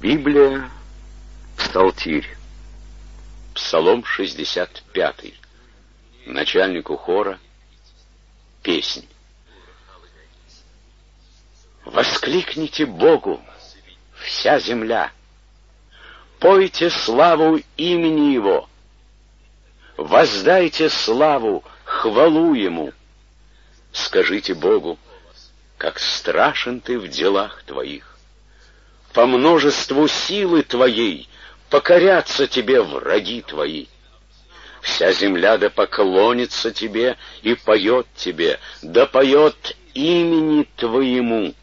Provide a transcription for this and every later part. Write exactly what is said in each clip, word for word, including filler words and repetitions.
Библия, Псалтирь, Псалом шестьдесят пятый, начальнику хора, песнь. Воскликните Богу, вся земля, пойте славу имени Его, воздайте славу, хвалу Ему, скажите Богу, как страшен Ты в делах Твоих. По множеству силы Твоей покорятся Тебе враги Твои. Вся земля да поклонится Тебе и поет Тебе, да поет имени Твоему.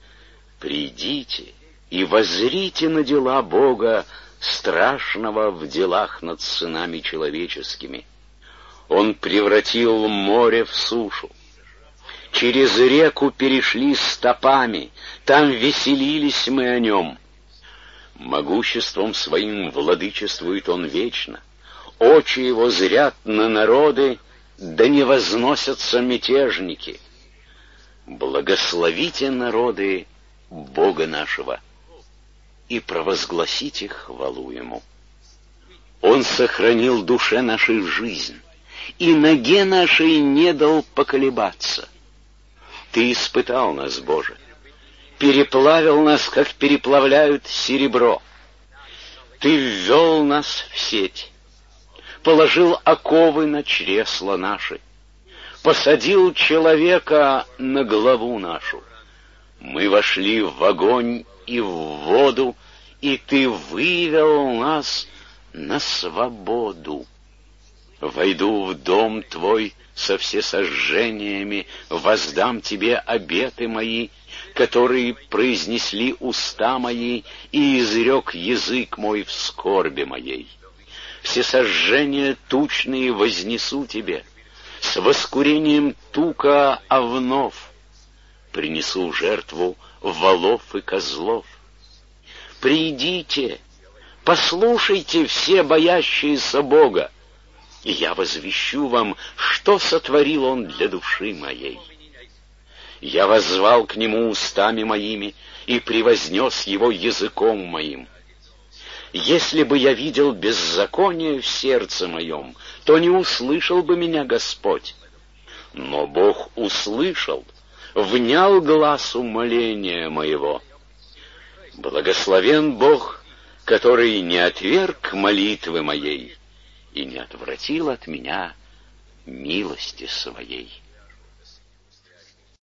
Придите и воззрите на дела Бога, страшного в делах над сынами человеческими. Он превратил море в сушу. Через реку перешли стопами, там веселились мы о нем. Могуществом своим владычествует он вечно. Очи его зрят на народы, да не возносятся мятежники. Благословите народы Бога нашего и провозгласите хвалу Ему. Он сохранил душе нашей жизнь, и ноге нашей не дал поколебаться. Ты испытал нас, Боже, переплавил нас, как переплавляют серебро. Ты ввел нас в сеть, положил оковы на чресла наши, посадил человека на главу нашу. Мы вошли в огонь и в воду, и Ты вывел нас на свободу. Войду в дом Твой со всесожжениями, воздам Тебе обеты мои, которые произнесли уста мои, и изрек язык мой в скорби моей. Всесожжения тучные вознесу Тебе, с воскурением тука овнов, принесу жертву волов и козлов. Придите, послушайте все боящиеся Бога, и я возвещу вам, что сотворил Он для души моей. Я воззвал к Нему устами моими и превознес Его языком моим. Если бы я видел беззаконие в сердце моем, то не услышал бы меня Господь. Но Бог услышал, внял гласу моления моего. Благословен Бог, который не отверг молитвы моей и не отвратил от меня милости своей.